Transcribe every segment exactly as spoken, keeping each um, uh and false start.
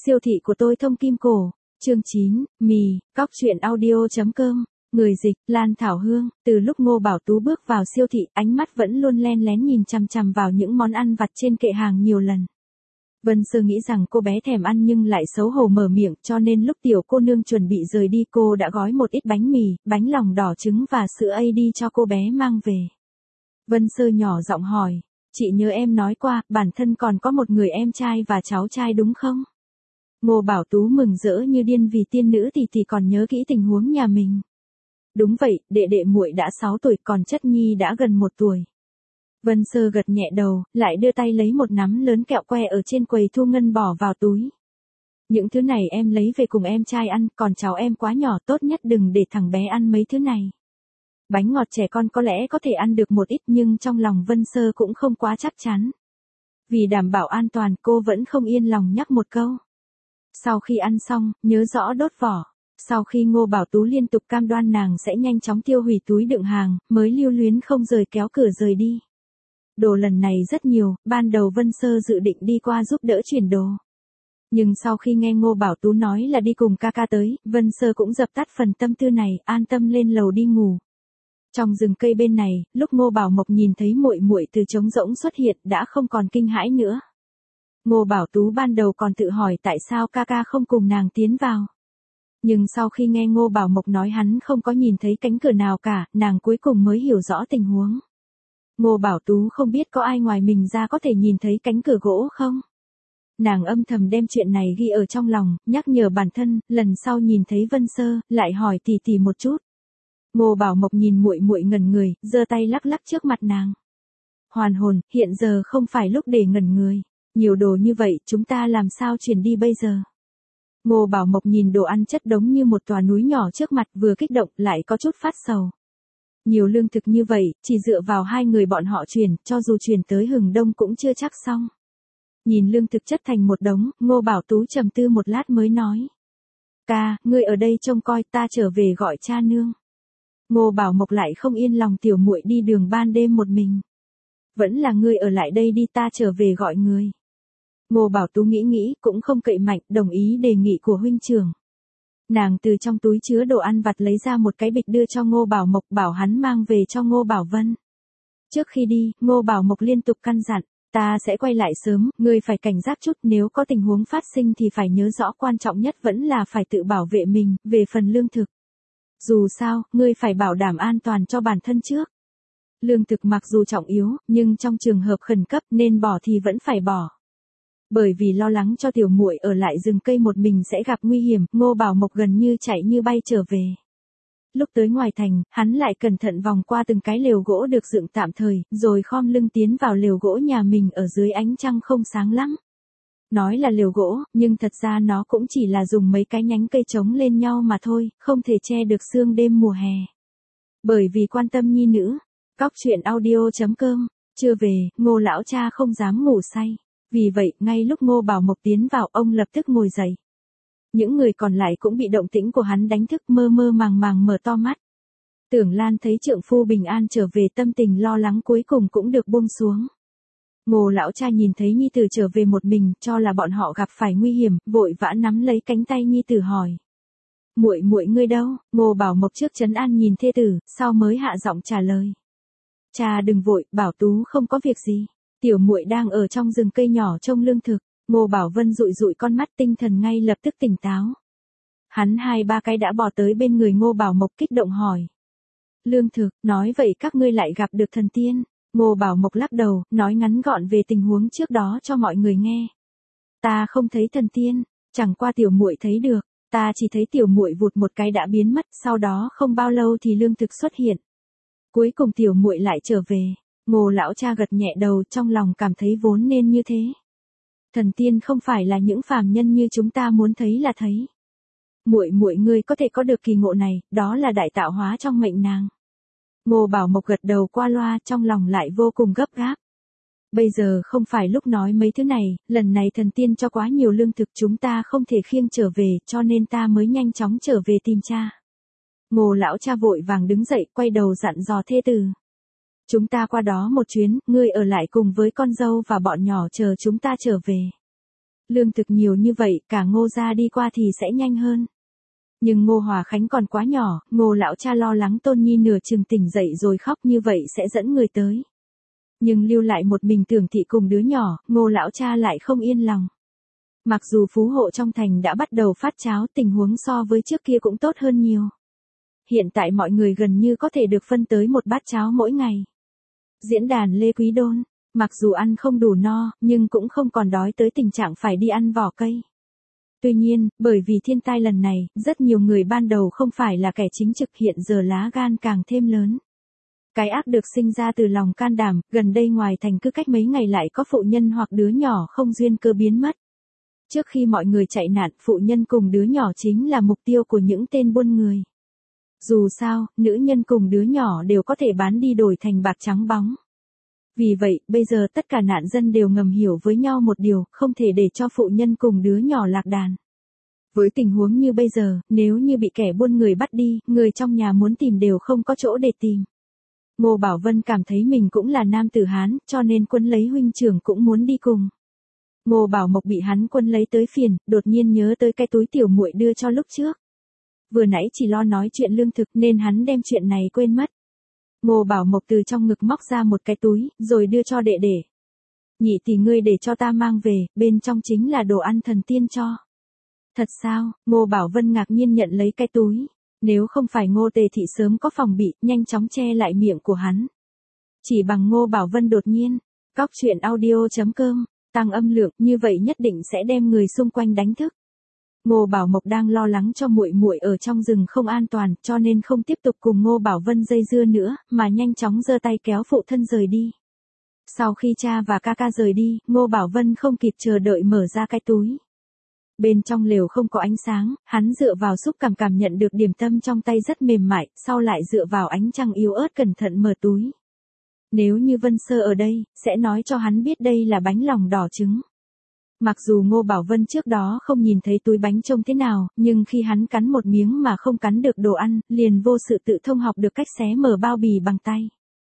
Siêu thị của tôi thông kim cổ. Chương chín, mì, cóc truyện audio chấm com. Người dịch, Lan Thảo Hương. Từ lúc Ngô Bảo Tú bước vào siêu thị, ánh mắt vẫn luôn len lén nhìn chằm chằm vào những món ăn vặt trên kệ hàng nhiều lần. Vân Sơ nghĩ rằng cô bé thèm ăn nhưng lại xấu hổ mở miệng, cho nên lúc tiểu cô nương chuẩn bị rời đi cô đã gói một ít bánh mì, bánh lòng đỏ trứng và sữa a đê cho cô bé mang về. Vân Sơ nhỏ giọng hỏi, chị nhớ em nói qua, bản thân còn có một người em trai và cháu trai đúng không? Ngô Bảo Tú mừng rỡ như điên vì tiên nữ thì thì còn nhớ kỹ tình huống nhà mình. Đúng vậy, đệ đệ muội đã sáu tuổi, còn chất nhi đã gần một tuổi. Vân Sơ gật nhẹ đầu, lại đưa tay lấy một nắm lớn kẹo que ở trên quầy thu ngân bỏ vào túi. Những thứ này em lấy về cùng em trai ăn, còn cháu em quá nhỏ, tốt nhất đừng để thằng bé ăn mấy thứ này. Bánh ngọt trẻ con có lẽ có thể ăn được một ít nhưng trong lòng Vân Sơ cũng không quá chắc chắn. Vì đảm bảo an toàn cô vẫn không yên lòng nhắc một câu. Sau khi ăn xong, nhớ rõ đốt vỏ. Sau khi Ngô Bảo Tú liên tục cam đoan nàng sẽ nhanh chóng tiêu hủy túi đựng hàng, mới lưu luyến không rời kéo cửa rời đi. Đồ lần này rất nhiều, ban đầu Vân Sơ dự định đi qua giúp đỡ chuyển đồ. Nhưng sau khi nghe Ngô Bảo Tú nói là đi cùng ca ca tới, Vân Sơ cũng dập tắt phần tâm tư này, an tâm lên lầu đi ngủ. Trong rừng cây bên này, lúc Ngô Bảo Mộc nhìn thấy muội muội từ trống rỗng xuất hiện đã không còn kinh hãi nữa. Ngô Bảo Tú ban đầu còn tự hỏi tại sao ca ca không cùng nàng tiến vào. Nhưng sau khi nghe Ngô Bảo Mộc nói hắn không có nhìn thấy cánh cửa nào cả, nàng cuối cùng mới hiểu rõ tình huống. Ngô Bảo Tú không biết có ai ngoài mình ra có thể nhìn thấy cánh cửa gỗ không? Nàng âm thầm đem chuyện này ghi ở trong lòng, nhắc nhở bản thân, lần sau nhìn thấy Vân Sơ, lại hỏi tỉ tỉ một chút. Ngô Bảo Mộc nhìn muội muội ngẩn người, giơ tay lắc lắc trước mặt nàng. Hoàn hồn, hiện giờ không phải lúc để ngẩn người. Nhiều đồ như vậy, chúng ta làm sao chuyển đi bây giờ? Ngô Bảo Mộc nhìn đồ ăn chất đống như một tòa núi nhỏ trước mặt, vừa kích động lại có chút phát sầu. Nhiều lương thực như vậy, chỉ dựa vào hai người bọn họ chuyển, cho dù chuyển tới Hừng Đông cũng chưa chắc xong. Nhìn lương thực chất thành một đống, Ngô Bảo Tú trầm tư một lát mới nói. Ca, ngươi ở đây trông coi, ta trở về gọi cha nương. Ngô Bảo Mộc lại không yên lòng tiểu muội đi đường ban đêm một mình. Vẫn là ngươi ở lại đây đi, ta trở về gọi người. Ngô Bảo Tú nghĩ nghĩ, cũng không cậy mạnh, đồng ý đề nghị của huynh trưởng. Nàng từ trong túi chứa đồ ăn vặt lấy ra một cái bịch đưa cho Ngô Bảo Mộc, bảo hắn mang về cho Ngô Bảo Vân. Trước khi đi, Ngô Bảo Mộc liên tục căn dặn, ta sẽ quay lại sớm, ngươi phải cảnh giác chút, nếu có tình huống phát sinh thì phải nhớ rõ quan trọng nhất vẫn là phải tự bảo vệ mình, về phần lương thực. Dù sao, ngươi phải bảo đảm an toàn cho bản thân trước. Lương thực mặc dù trọng yếu, nhưng trong trường hợp khẩn cấp nên bỏ thì vẫn phải bỏ. Bởi vì lo lắng cho tiểu muội ở lại rừng cây một mình sẽ gặp nguy hiểm, Ngô Bảo Mộc gần như chạy như bay trở về. Lúc tới ngoài thành, hắn lại cẩn thận vòng qua từng cái lều gỗ được dựng tạm thời, rồi khom lưng tiến vào lều gỗ nhà mình ở dưới ánh trăng không sáng lắm. Nói là lều gỗ, nhưng thật ra nó cũng chỉ là dùng mấy cái nhánh cây chống lên nhau mà thôi, không thể che được sương đêm mùa hè. Bởi vì quan tâm nhi nữ, cóc truyện audio chấm com, chưa về, Ngô lão cha không dám ngủ say. Vì vậy, ngay lúc Ngô Bảo Mộc tiến vào, ông lập tức ngồi dậy. Những người còn lại cũng bị động tĩnh của hắn đánh thức, mơ mơ màng màng mở to mắt. Tưởng Lan thấy trượng phu bình an trở về, tâm tình lo lắng cuối cùng cũng được buông xuống. Ngô lão cha nhìn thấy nhi tử trở về một mình, cho là bọn họ gặp phải nguy hiểm, vội vã nắm lấy cánh tay nhi tử hỏi. Muội muội ngươi đâu? Ngô Bảo Mộc trước trấn an nhìn thê tử, sau mới hạ giọng trả lời. Cha đừng vội, Bảo Tú không có việc gì. Tiểu muội đang ở trong rừng cây nhỏ trông lương thực. Ngô Bảo Vân dụi dụi con mắt, tinh thần ngay lập tức tỉnh táo. Hắn hai ba cái đã bò tới bên người Ngô Bảo Mộc kích động hỏi. Lương thực, nói vậy các ngươi lại gặp được thần tiên. Ngô Bảo Mộc lắc đầu, nói ngắn gọn về tình huống trước đó cho mọi người nghe. Ta không thấy thần tiên, chẳng qua tiểu muội thấy được, ta chỉ thấy tiểu muội vụt một cái đã biến mất, sau đó không bao lâu thì lương thực xuất hiện. Cuối cùng tiểu muội lại trở về. Ngô lão cha gật nhẹ đầu, trong lòng cảm thấy vốn nên như thế. Thần tiên không phải là những phàm nhân như chúng ta muốn thấy là thấy. Muội muội ngươi có thể có được kỳ ngộ này, đó là đại tạo hóa trong mệnh nàng. Ngô Bảo Mộc gật đầu qua loa, trong lòng lại vô cùng gấp gáp. Bây giờ không phải lúc nói mấy thứ này, lần này thần tiên cho quá nhiều lương thực chúng ta không thể khiêng trở về, cho nên ta mới nhanh chóng trở về tìm cha. Ngô lão cha vội vàng đứng dậy, quay đầu dặn dò thê tử. Chúng ta qua đó một chuyến, ngươi ở lại cùng với con dâu và bọn nhỏ chờ chúng ta trở về. Lương thực nhiều như vậy, cả Ngô gia đi qua thì sẽ nhanh hơn. Nhưng Ngô Hòa Khánh còn quá nhỏ, Ngô lão cha lo lắng Tôn Nhi nửa chừng tỉnh dậy rồi khóc như vậy sẽ dẫn người tới. Nhưng lưu lại một mình Tưởng thị cùng đứa nhỏ, Ngô lão cha lại không yên lòng. Mặc dù phú hộ trong thành đã bắt đầu phát cháo, tình huống so với trước kia cũng tốt hơn nhiều. Hiện tại mọi người gần như có thể được phân tới một bát cháo mỗi ngày. Diễn đàn Lê Quý Đôn, mặc dù ăn không đủ no, nhưng cũng không còn đói tới tình trạng phải đi ăn vỏ cây. Tuy nhiên, bởi vì thiên tai lần này, rất nhiều người ban đầu không phải là kẻ chính trực hiện giờ lá gan càng thêm lớn. Cái ác được sinh ra từ lòng can đảm, gần đây ngoài thành cứ cách mấy ngày lại có phụ nhân hoặc đứa nhỏ không duyên cơ biến mất. Trước khi mọi người chạy nạn, phụ nhân cùng đứa nhỏ chính là mục tiêu của những tên buôn người. Dù sao, nữ nhân cùng đứa nhỏ đều có thể bán đi đổi thành bạc trắng bóng. Vì vậy, bây giờ tất cả nạn dân đều ngầm hiểu với nhau một điều, không thể để cho phụ nhân cùng đứa nhỏ lạc đàn. Với tình huống như bây giờ, nếu như bị kẻ buôn người bắt đi, người trong nhà muốn tìm đều không có chỗ để tìm. Ngô Bảo Vân cảm thấy mình cũng là nam tử Hán, cho nên quân lấy huynh trưởng cũng muốn đi cùng. Ngô Bảo Mộc bị hắn quân lấy tới phiền, đột nhiên nhớ tới cái túi tiểu muội đưa cho lúc trước. Vừa nãy chỉ lo nói chuyện lương thực nên hắn đem chuyện này quên mất. Ngô Bảo Mộc từ trong ngực móc ra một cái túi, rồi đưa cho đệ đệ. Nhị tỷ ngươi để cho ta mang về, bên trong chính là đồ ăn thần tiên cho. Thật sao? Ngô Bảo Vân ngạc nhiên nhận lấy cái túi. Nếu không phải Ngô Tề Thị sớm có phòng bị, nhanh chóng che lại miệng của hắn. Chỉ bằng Ngô Bảo Vân đột nhiên, cóc truyện audio chấm com, tăng âm lượng, như vậy nhất định sẽ đem người xung quanh đánh thức. Ngô Bảo Mộc đang lo lắng cho muội muội ở trong rừng không an toàn, cho nên không tiếp tục cùng Ngô Bảo Vân dây dưa nữa, mà nhanh chóng giơ tay kéo phụ thân rời đi. Sau khi cha và ca ca rời đi, Ngô Bảo Vân không kịp chờ đợi mở ra cái túi. Bên trong lều không có ánh sáng, hắn dựa vào xúc cảm cảm nhận được điểm tâm trong tay rất mềm mại, sau lại dựa vào ánh trăng yếu ớt cẩn thận mở túi. Nếu như Vân Sơ ở đây, sẽ nói cho hắn biết đây là bánh lòng đỏ trứng. Mặc dù Ngô Bảo Vân trước đó không nhìn thấy túi bánh trông thế nào, nhưng khi hắn cắn một miếng mà không cắn được đồ ăn, liền vô sự tự thông học được cách xé mở bao bì bằng tay.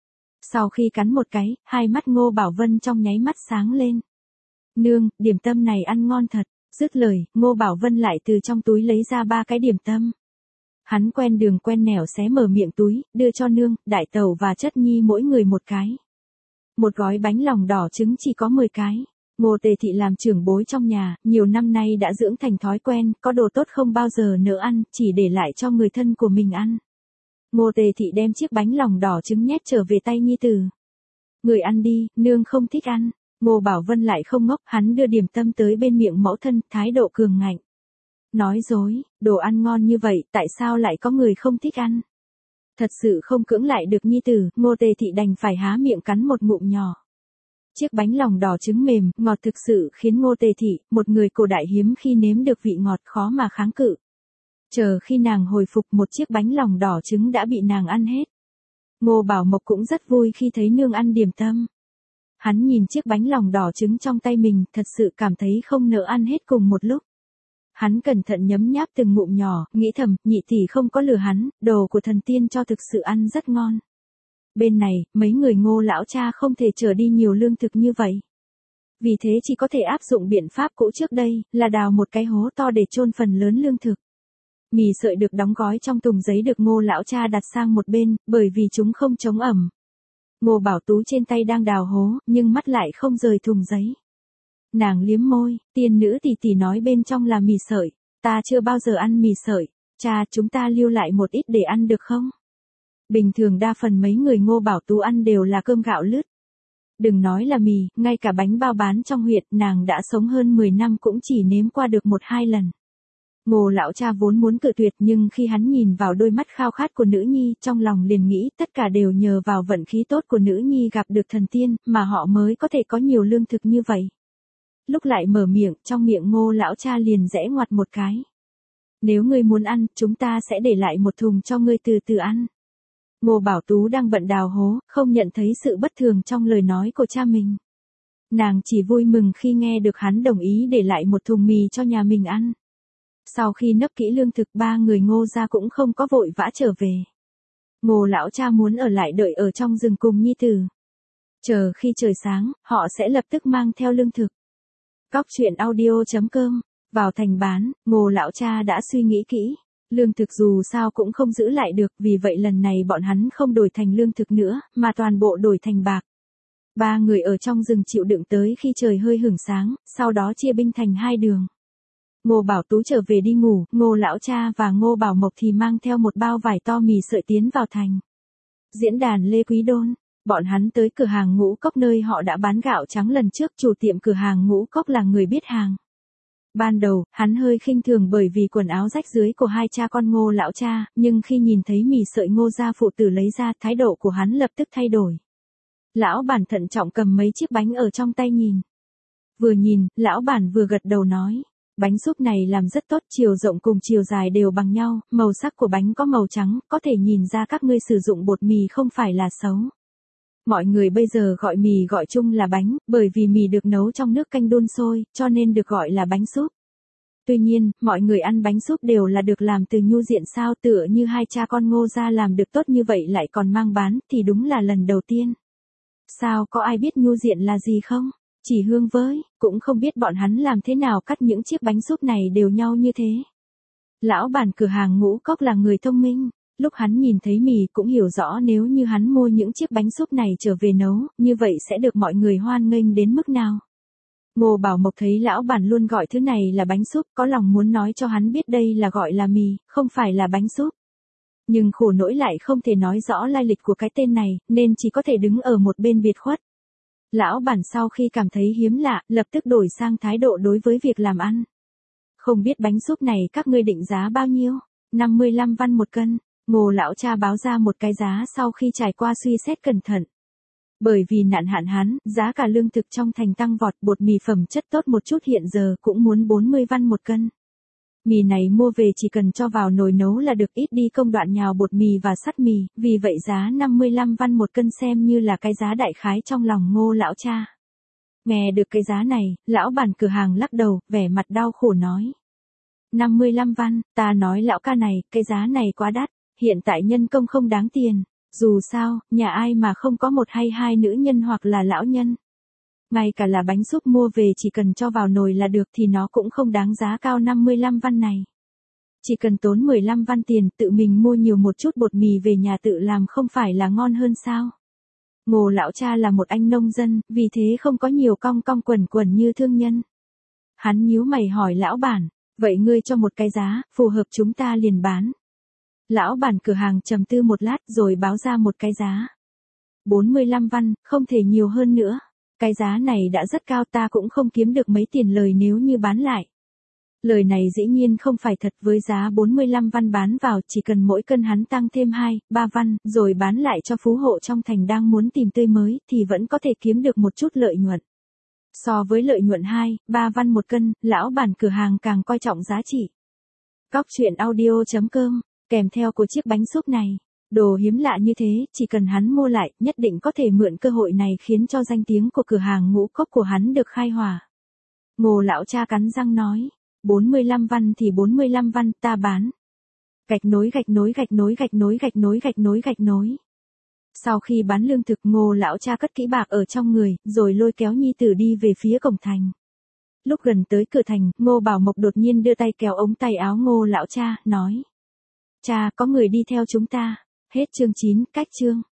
Sau khi cắn một cái, hai mắt Ngô Bảo Vân trong nháy mắt sáng lên. Nương, điểm tâm này ăn ngon thật. Dứt lời, Ngô Bảo Vân lại từ trong túi lấy ra ba cái điểm tâm. Hắn quen đường quen nẻo xé mở miệng túi, đưa cho nương, đại tẩu và chất nhi mỗi người một cái. Một gói bánh lòng đỏ trứng chỉ có mười cái. Ngô Tề Thị làm trưởng bối trong nhà, nhiều năm nay đã dưỡng thành thói quen, có đồ tốt không bao giờ nỡ ăn, chỉ để lại cho người thân của mình ăn. Ngô Tề Thị đem chiếc bánh lòng đỏ trứng nhét trở về tay nhi tử. Người ăn đi, nương không thích ăn. Ngô Bảo Vân lại không ngốc, hắn đưa điểm tâm tới bên miệng mẫu thân, thái độ cường ngạnh. Nói dối, đồ ăn ngon như vậy, tại sao lại có người không thích ăn? Thật sự không cưỡng lại được nhi tử, Ngô Tề Thị đành phải há miệng cắn một ngụm nhỏ. Chiếc bánh lòng đỏ trứng mềm, ngọt thực sự khiến Ngô Tề Thị, một người cổ đại hiếm khi nếm được vị ngọt khó mà kháng cự. Chờ khi nàng hồi phục một chiếc bánh lòng đỏ trứng đã bị nàng ăn hết. Ngô Bảo Mộc cũng rất vui khi thấy nương ăn điểm tâm. Hắn nhìn chiếc bánh lòng đỏ trứng trong tay mình, thật sự cảm thấy không nỡ ăn hết cùng một lúc. Hắn cẩn thận nhấm nháp từng ngụm nhỏ, nghĩ thầm, nhị tỷ không có lừa hắn, đồ của thần tiên cho thực sự ăn rất ngon. Bên này, mấy người Ngô lão cha không thể chở đi nhiều lương thực như vậy. Vì thế chỉ có thể áp dụng biện pháp cũ trước đây, là đào một cái hố to để chôn phần lớn lương thực. Mì sợi được đóng gói trong thùng giấy được Ngô lão cha đặt sang một bên, bởi vì chúng không chống ẩm. Ngô Bảo Tú trên tay đang đào hố, nhưng mắt lại không rời thùng giấy. Nàng liếm môi, tiên nữ tỷ tỷ nói bên trong là mì sợi. Ta chưa bao giờ ăn mì sợi, cha chúng ta lưu lại một ít để ăn được không? Bình thường đa phần mấy người Ngô Bảo Tú ăn đều là cơm gạo lứt. Đừng nói là mì, ngay cả bánh bao bán trong huyện, nàng đã sống hơn mười năm cũng chỉ nếm qua được một hai lần. Ngô lão cha vốn muốn cự tuyệt nhưng khi hắn nhìn vào đôi mắt khao khát của nữ nhi, trong lòng liền nghĩ tất cả đều nhờ vào vận khí tốt của nữ nhi gặp được thần tiên, mà họ mới có thể có nhiều lương thực như vậy. Lúc lại mở miệng, trong miệng Ngô lão cha liền rẽ ngoặt một cái. Nếu ngươi muốn ăn, chúng ta sẽ để lại một thùng cho ngươi từ từ ăn. Ngô Bảo Tú đang bận đào hố, không nhận thấy sự bất thường trong lời nói của cha mình. Nàng chỉ vui mừng khi nghe được hắn đồng ý để lại một thùng mì cho nhà mình ăn. Sau khi nấp kỹ lương thực, ba người Ngô gia cũng không có vội vã trở về. Ngô lão cha muốn ở lại đợi ở trong rừng cùng nhi tử. Chờ khi trời sáng, họ sẽ lập tức mang theo lương thực. Cóc truyện audio chấm com, vào thành bán, Ngô lão cha đã suy nghĩ kỹ. Lương thực dù sao cũng không giữ lại được, vì vậy lần này bọn hắn không đổi thành lương thực nữa, mà toàn bộ đổi thành bạc. Ba người ở trong rừng chịu đựng tới khi trời hơi hửng sáng, sau đó chia binh thành hai đường. Ngô Bảo Tú trở về đi ngủ, Ngô lão cha và Ngô Bảo Mộc thì mang theo một bao vải to mì sợi tiến vào thành. Diễn đàn Lê Quý Đôn, bọn hắn tới cửa hàng Ngũ Cốc nơi họ đã bán gạo trắng lần trước, chủ tiệm cửa hàng Ngũ Cốc là người biết hàng. Ban đầu, hắn hơi khinh thường bởi vì quần áo rách rưới của hai cha con Ngô lão cha, nhưng khi nhìn thấy mì sợi Ngô gia phụ tử lấy ra, thái độ của hắn lập tức thay đổi. Lão bản thận trọng cầm mấy chiếc bánh ở trong tay nhìn. Vừa nhìn, lão bản vừa gật đầu nói. Bánh súp này làm rất tốt, chiều rộng cùng chiều dài đều bằng nhau, màu sắc của bánh có màu trắng, có thể nhìn ra các ngươi sử dụng bột mì không phải là xấu. Mọi người bây giờ gọi mì gọi chung là bánh, bởi vì mì được nấu trong nước canh đun sôi, cho nên được gọi là bánh súp. Tuy nhiên, mọi người ăn bánh súp đều là được làm từ nhu diện sao, tựa như hai cha con Ngô gia làm được tốt như vậy lại còn mang bán, thì đúng là lần đầu tiên. Sao có ai biết nhu diện là gì không? Chỉ Hương với, cũng không biết bọn hắn làm thế nào cắt những chiếc bánh súp này đều nhau như thế. Lão bản cửa hàng Ngũ Cốc là người thông minh, lúc hắn nhìn thấy mì cũng hiểu rõ nếu như hắn mua những chiếc bánh súp này trở về nấu, như vậy sẽ được mọi người hoan nghênh đến mức nào. Ngô Bảo Mộc thấy lão bản luôn gọi thứ này là bánh súp, có lòng muốn nói cho hắn biết đây là gọi là mì, không phải là bánh súp. Nhưng khổ nỗi lại không thể nói rõ lai lịch của cái tên này, nên chỉ có thể đứng ở một bên biệt khuất. Lão bản sau khi cảm thấy hiếm lạ, lập tức đổi sang thái độ đối với việc làm ăn. Không biết bánh súp này các ngươi định giá bao nhiêu? năm mươi lăm văn một cân. Ngô lão cha báo ra một cái giá sau khi trải qua suy xét cẩn thận. Bởi vì nạn hạn hán, giá cả lương thực trong thành tăng vọt, bột mì phẩm chất tốt một chút hiện giờ cũng muốn bốn mươi văn một cân. Mì này mua về chỉ cần cho vào nồi nấu là được, ít đi công đoạn nhào bột mì và sắt mì, vì vậy giá năm mươi lăm văn một cân xem như là cái giá đại khái trong lòng Ngô lão cha. Nghe được cái giá này, lão bản cửa hàng lắc đầu, vẻ mặt đau khổ nói. năm mươi lăm văn, ta nói lão ca này, cái giá này quá đắt, hiện tại nhân công không đáng tiền, dù sao, nhà ai mà không có một hay hai nữ nhân hoặc là lão nhân. Ngay cả là bánh súp mua về chỉ cần cho vào nồi là được thì nó cũng không đáng giá cao năm mươi lăm văn này. Chỉ cần tốn mười lăm văn tiền, tự mình mua nhiều một chút bột mì về nhà tự làm không phải là ngon hơn sao? Ngô lão cha là một anh nông dân, vì thế không có nhiều cong cong quẩn quẩn như thương nhân. Hắn nhíu mày hỏi lão bản, vậy ngươi cho một cái giá, phù hợp chúng ta liền bán. Lão bản cửa hàng trầm tư một lát rồi báo ra một cái giá. bốn mươi lăm văn, không thể nhiều hơn nữa. Cái giá này đã rất cao, ta cũng không kiếm được mấy tiền lời nếu như bán lại. Lời này dĩ nhiên không phải thật, với giá bốn mươi lăm văn bán vào chỉ cần mỗi cân hắn tăng thêm hai, ba văn, rồi bán lại cho phú hộ trong thành đang muốn tìm tươi mới thì vẫn có thể kiếm được một chút lợi nhuận. So với lợi nhuận hai, ba văn một cân, lão bản cửa hàng càng coi trọng giá trị. Cóc truyện audio chấm com, kèm theo của chiếc bánh súp này. Đồ hiếm lạ như thế, chỉ cần hắn mua lại, nhất định có thể mượn cơ hội này khiến cho danh tiếng của cửa hàng Ngũ Cốc của hắn được khai hỏa. Ngô lão cha cắn răng nói, bốn mươi lăm văn thì bốn mươi lăm văn, ta bán. Gạch nối gạch nối gạch nối gạch nối gạch nối gạch nối gạch nối. Sau khi bán lương thực, Ngô lão cha cất kỹ bạc ở trong người, rồi lôi kéo nhi tử đi về phía cổng thành. Lúc gần tới cửa thành, Ngô Bảo Mộc đột nhiên đưa tay kéo ống tay áo Ngô lão cha, nói. Cha, có người đi theo chúng ta. Hết chương chín, cách chương.